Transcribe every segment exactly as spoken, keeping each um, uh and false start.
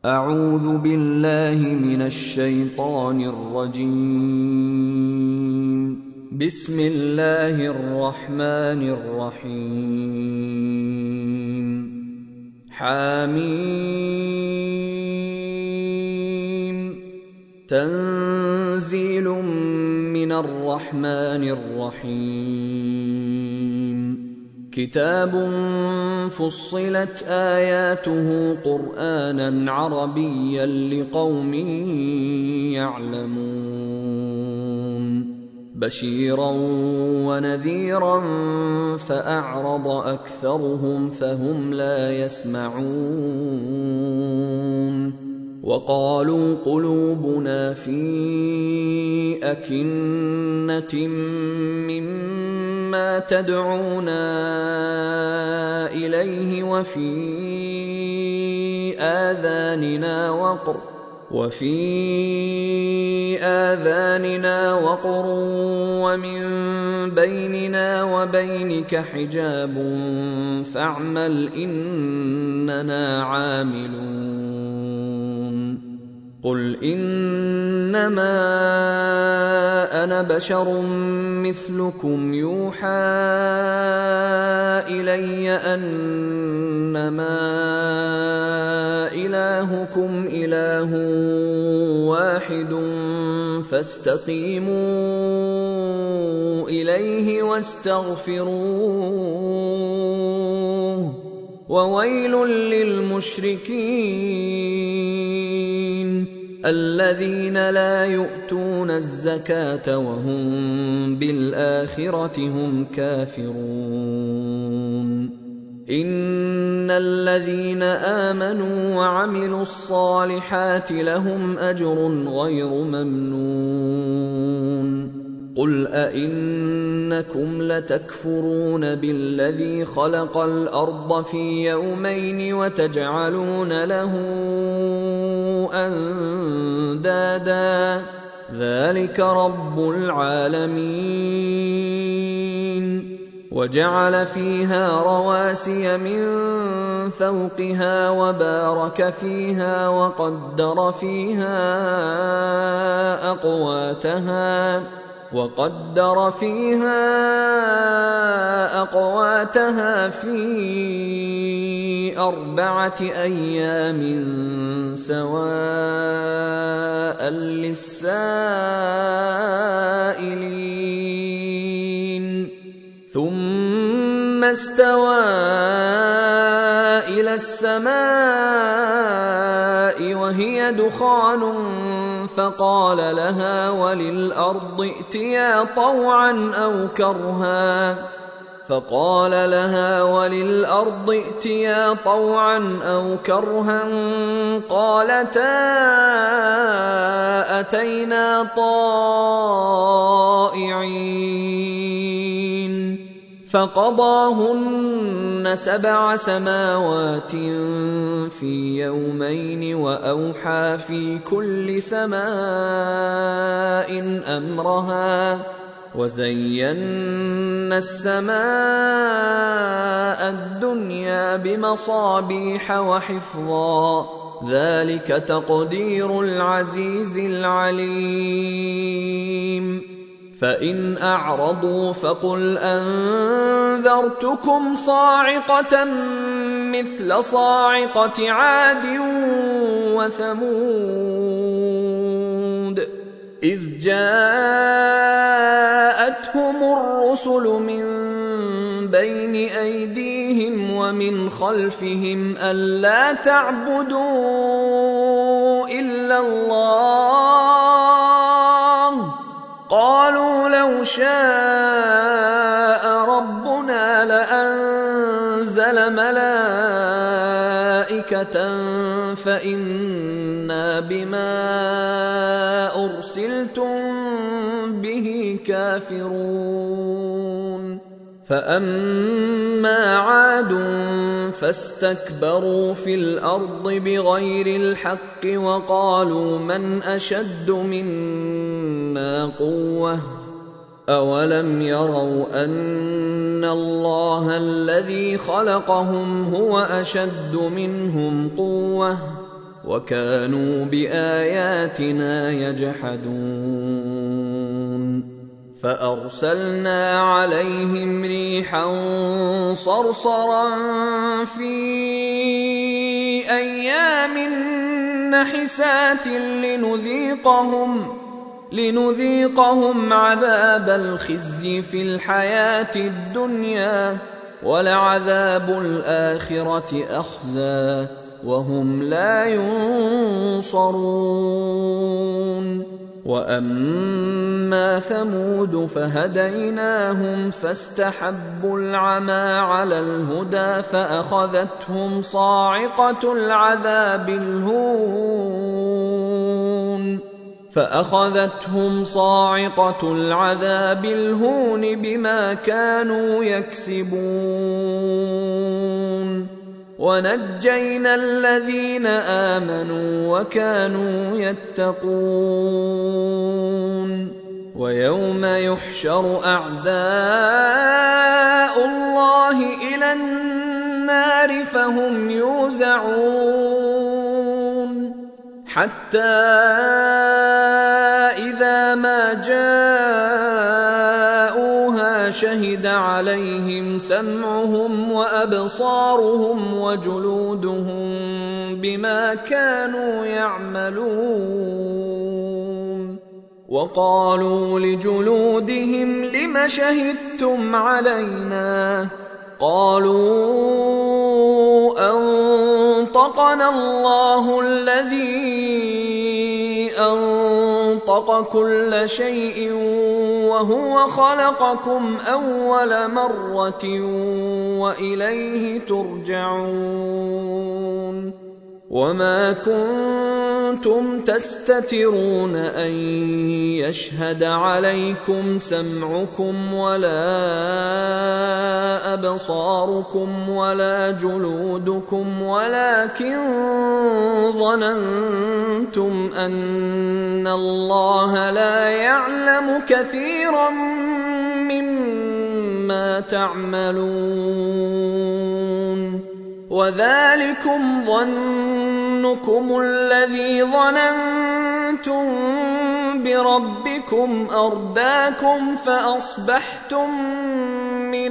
أعوذ بالله من الشيطان الرجيم. بسم الله الرحمن الرحيم. حميم. تنزيل من الرحمن الرحيم. كتاب فصلت آياته قرآنا عربيا لقوم يعلمون بشيرا ونذيرا فأعرض أكثرهم فهم لا يسمعون وقالوا قلوبنا في أكنة مما تدعونا إليه وفي آذاننا وقر وفي آذاننا وقر ومن بيننا وبينك حجاب فاعمل إننا عاملون. قل إنما أنا بشر مثلكم يوحى إلي أنما إلهكم إله واحد فاستقيموا إليه واستغفروه وويل للمشركين الذين لا يؤتون الزكاة وهم بالآخرة هم كافرون. إن الذين آمنوا وعملوا الصالحات لهم أجر غير ممنون. قل أئنكم لتكفرون بالذي خلق الأرض في يومين وتجعلون له أندادا ذلك رب العالمين. وجعل فيها رواسي من فوقها وبارك فيها وقدر فيها أقواتها وقدر فيها أقواتها في أربعة أيام سواء للسائلين. ثم استوى إلى السماء وهي دخان فقال لها وللأرض ائتيا طوعا أو كرها فقال لها وللأرض ائتيا طوعا أو كرها قالتا أتينا طائعين فقضاهن سبع سماوات في يومين وأوحى في كل سماء أمرها وزينا السماء الدنيا بمصابيح وحفظا ذلك تقدير العزيز العليم. فإن أعرضوا فقل أنذرتكم صاعقة مثل صاعقة عاد وثمود إذ جاءتهم الرسل من بين أيديهم ومن خلفهم ألا تعبدوا إلا الله قالوا لو شاء ربنا لأنزل ملائكة فإنا بما أرسلتم به كافرون. فأما عاد فاستكبروا في الأرض بغير الحق وقالوا من أشد منا قوة أولم يروا أن الله الذي خلقهم هو أشد منهم قوة وكانوا بآياتنا يجحدون فأرسلنا عليهم ريحا صرصرا في أيام نحسات لنذيقهم لنذيقهم عذاب الخزي في الحياة الدنيا ولعذاب الآخرة أخزى وهم لا ينصرون وأما ثمود فهديناهم فاستحبوا العمى على الهدى فأخذتهم صاعقة العذاب الهون فأخذتهم صاعقة العذاب الهون بما كانوا يكسبون ونجينا الذين آمنوا وكانوا يتقون ويوم يحشر أعداء الله إلى النار فهم يوزعون حتى إذا ما جاءوها شهد عليهم سمعهم وأبصارهم وجلودهم بما كانوا يعملون وقالوا لجلودهم لم شهدتم علينا قالوا أنطقنا الله الذي أنطق كل شيء وهو خلقكم أول مرة وإليه ترجعون وما كنتم تستترون أن يشهد عليكم سمعكم ولا أبصاركم ولا جلودكم ولكن ظننتم أن الله لا يعلم كثيرا مما تعملون وذلكم ظنكم الذي ظننتم بربكم أرداكم فأصبحتم من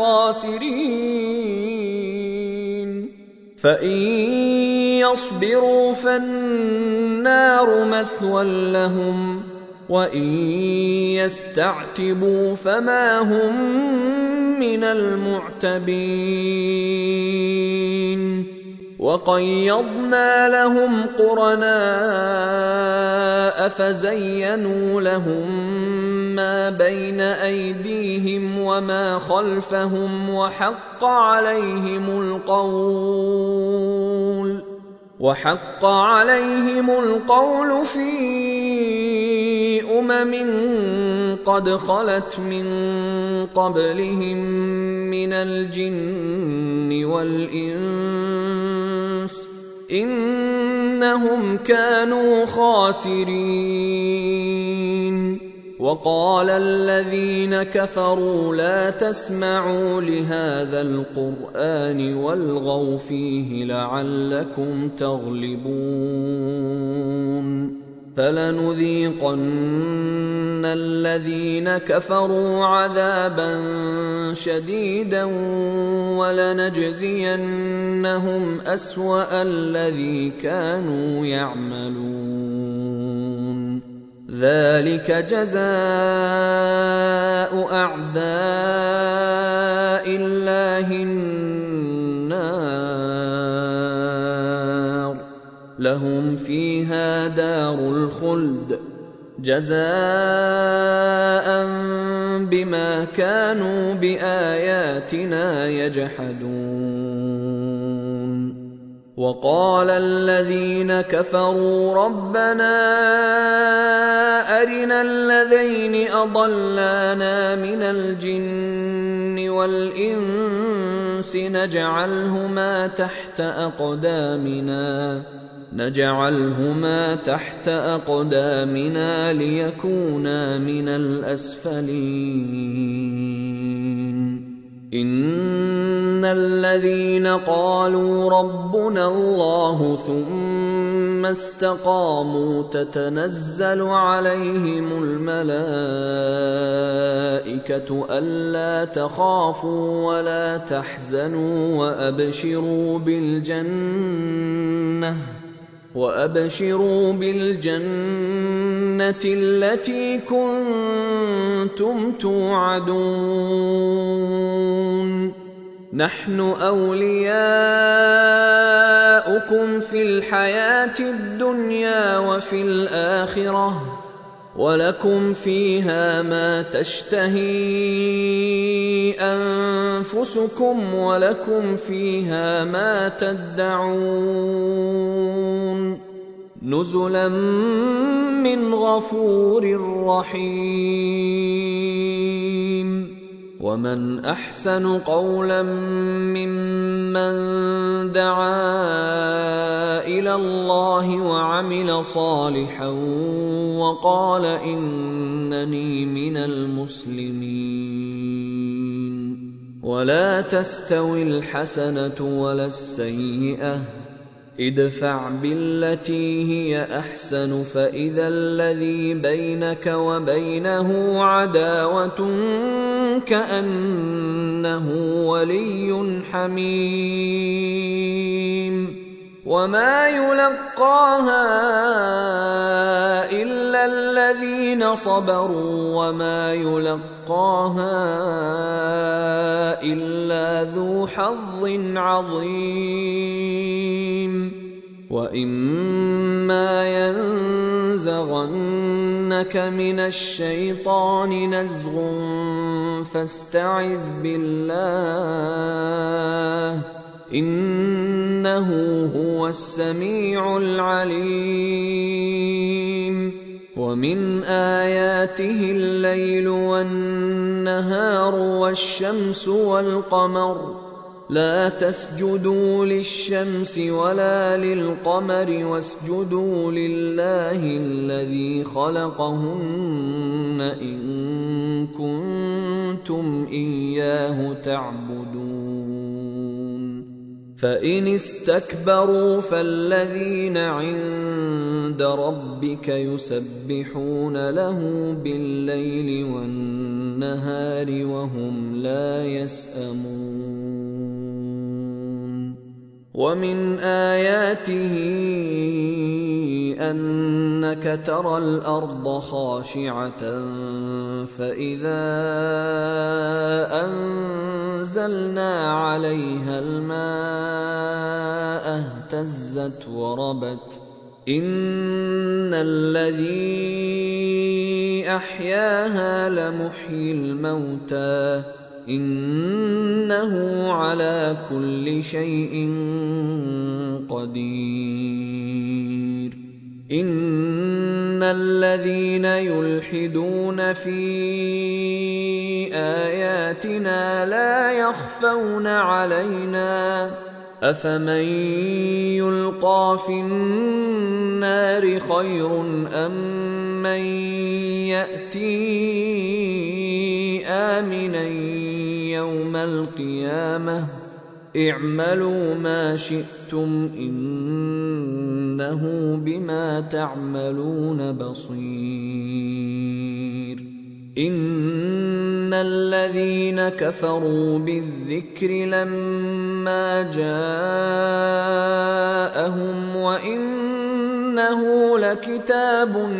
الخاسرين فإن يصبروا فالنار مثوى لهم وإن يستعتبوا فما هم من المعتبين وقيضنا لهم قرناء فزينوا لهم ما بين أيديهم وما خلفهم وحق عليهم القول وحق عليهم القول في أمم قد خلت من قبلهم من الجن والإنس إنهم كانوا خاسرين وقال الذين كفروا لا تسمعوا لهذا القرآن والغوا فيه لعلكم تغلبون فلنذيقن الذين كفروا عذابا شديدا ولنجزينهم أسوأ الذي كانوا يعملون ذلك جزاء أعداء الله النار لهم فيها دار الخلد جزاء بما كانوا بآياتنا يجحدون وقال الذين كفروا ربنا أرنا الذين أضلانا من الجن والإنس نجعلهما تحت أقدامنا نجعلهما تحت أقدامنا ليكونا من الأسفلين إن الذين قالوا ربنا الله ثم استقاموا تتنزل عليهم الملائكة ألا تخافوا ولا تحزنوا وأبشروا بالجنة وأبشروا بالجنة التي كنتم توعدون نحن أولياؤكم في الحياة الدنيا وفي الآخرة ولكم فيها ما تشتهي أنفسكم ولكم فيها ما تدعون نزلا من غفور رحيم ومن أحسن قولا ممن دعا إلى الله وعمل صالحا وقال إنني من المسلمين ولا تستوي الحسنة ولا السيئة ادفع بالتي هي أحسن فإذا الذي بينك وبينه عداوة كأنه ولي حميم وما يلقاها إلا الذين صبروا وما يلقاها إلا ذو حظ عظيم وإما ينزغنك من الشيطان نزغ فاستعذ بالله إنه هو السميع العليم ومن آياته الليل والنهار والشمس والقمر لا تسجدوا للشمس ولا للقمر واسجدوا لله الذي خلقهن إن كنتم إياه تعبدون فإن استكبروا فالذين عند ربك يسبحون له بالليل والنهار وهم لا يسأمون ومن آياته أنك ترى الأرض خاشعة فإذا أنزلنا عليها الماء اهتزت وربت إن الذي أحياها لمحيي الموتى إنه على كل شيء قدير إن الذين يلحدون في آياتنا لا يخفون علينا أفمن يلقى في النار خير أم من يأتي آمنا يوم القيامة اعملوا ما شئتم إنه بما تعملون بصير إن الذين كفروا بالذكر لما جاءهم وإنه لكتاب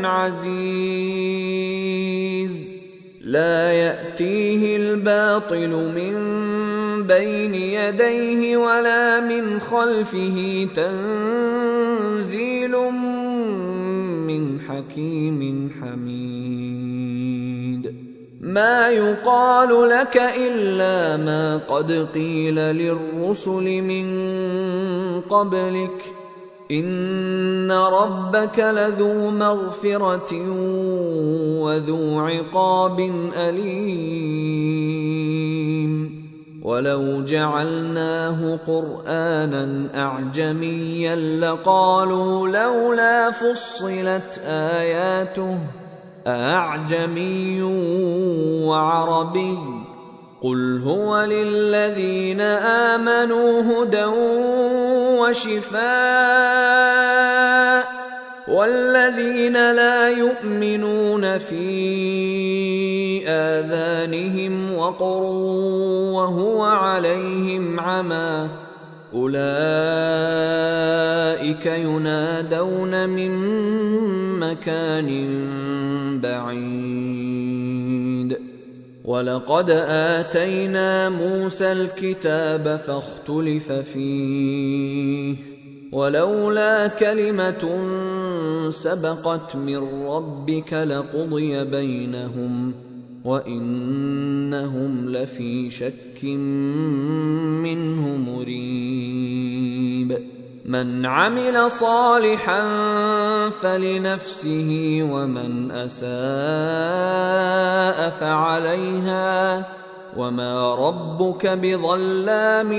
عزيز لا يأتيه الباطل من بين يديه ولا من خلفه تنزيل من حكيم حميد ما يقال لك إلا ما قد قيل للرسل من قبلك إن ربك لذو مغفرة وذو عقاب أليم ولو جعلناه قرآنا أعجميا لقالوا لولا فصلت آياته أعجمي وعربي قل هو للذين آمنوا هدى وشفاء والذين لا يؤمنون في آذانهم وقر وهو عليهم عمى أولئك ينادون من مكان بعيد ولقد آتينا موسى الكتاب فاختلف فيه ولولا كلمة سبقت من ربك لقضي بينهم وإنهم لفي شك منه مريب من عمل صالحا فلنفسه ومن أساء فعليها وما ربك بظلام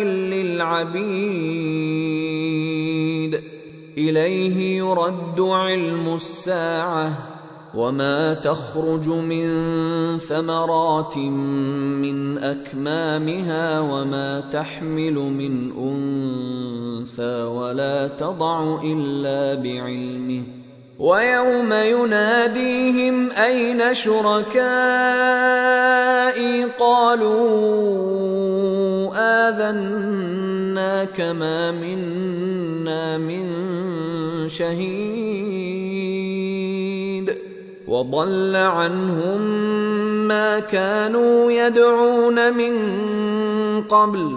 للعبيد إليه يرد علم الساعة وما تخرج من ثمرات من أكمامها وما تحمل من أنثى ولا تضع إلا بعلمه ويوم يناديهم أين شركائي قالوا آذناك ما منا من شهيد وضل عنهم ما كانوا يدعون من قبل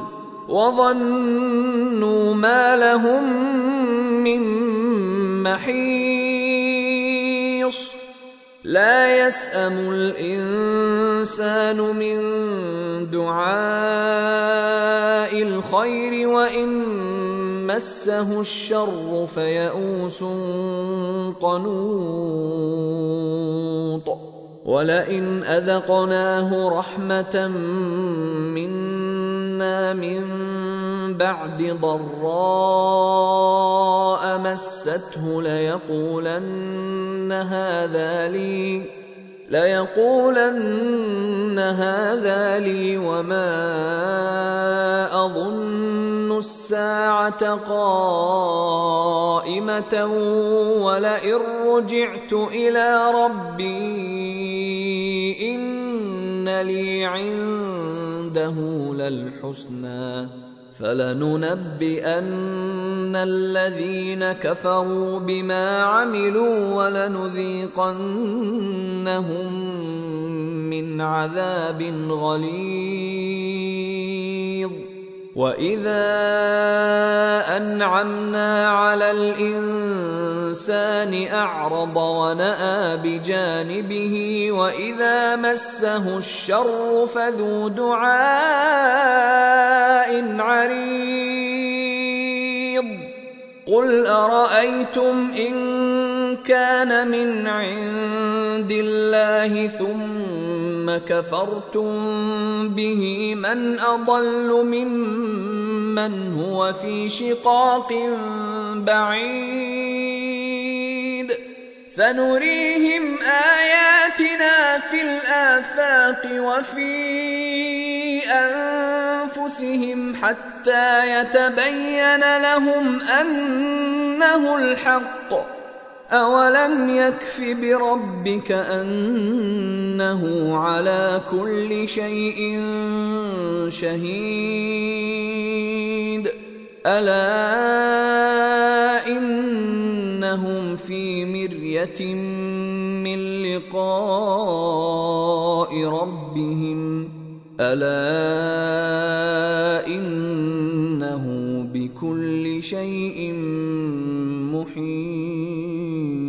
وظنوا ما لهم من محيص لا يسأم الإنسان من دعاء الخير وإن مسه الشر فيئوس قنوط ولئن أذقناه رحمة منا من بعد ضراء مسته ليقولن هذا لي ليقولن هذا لي وما أظن الساعة قائمة ولئن رجعت إلى ربي إن لي عنده للحسنى فلننبئن الذين كفروا بما عملوا ولنذيقنهم من عذاب غليظ وإذا أنعمنا على الإنسان أعرض ونأى بجانبه وإذا مسه الشر فذو دعاء عريض قل أرأيتم إن كان من عند الله ثم كفرتم به من أضل ممن هو في شقاق بعيد سنريهم آياتنا في الآفاق وفي أنفسهم حتى يتبين لهم أنه الحق أولم يكف بربك أنه على كل شيء شهيد ألا إنهم في مرية من لقاء ربهم ألا إنه بكل شيء محيط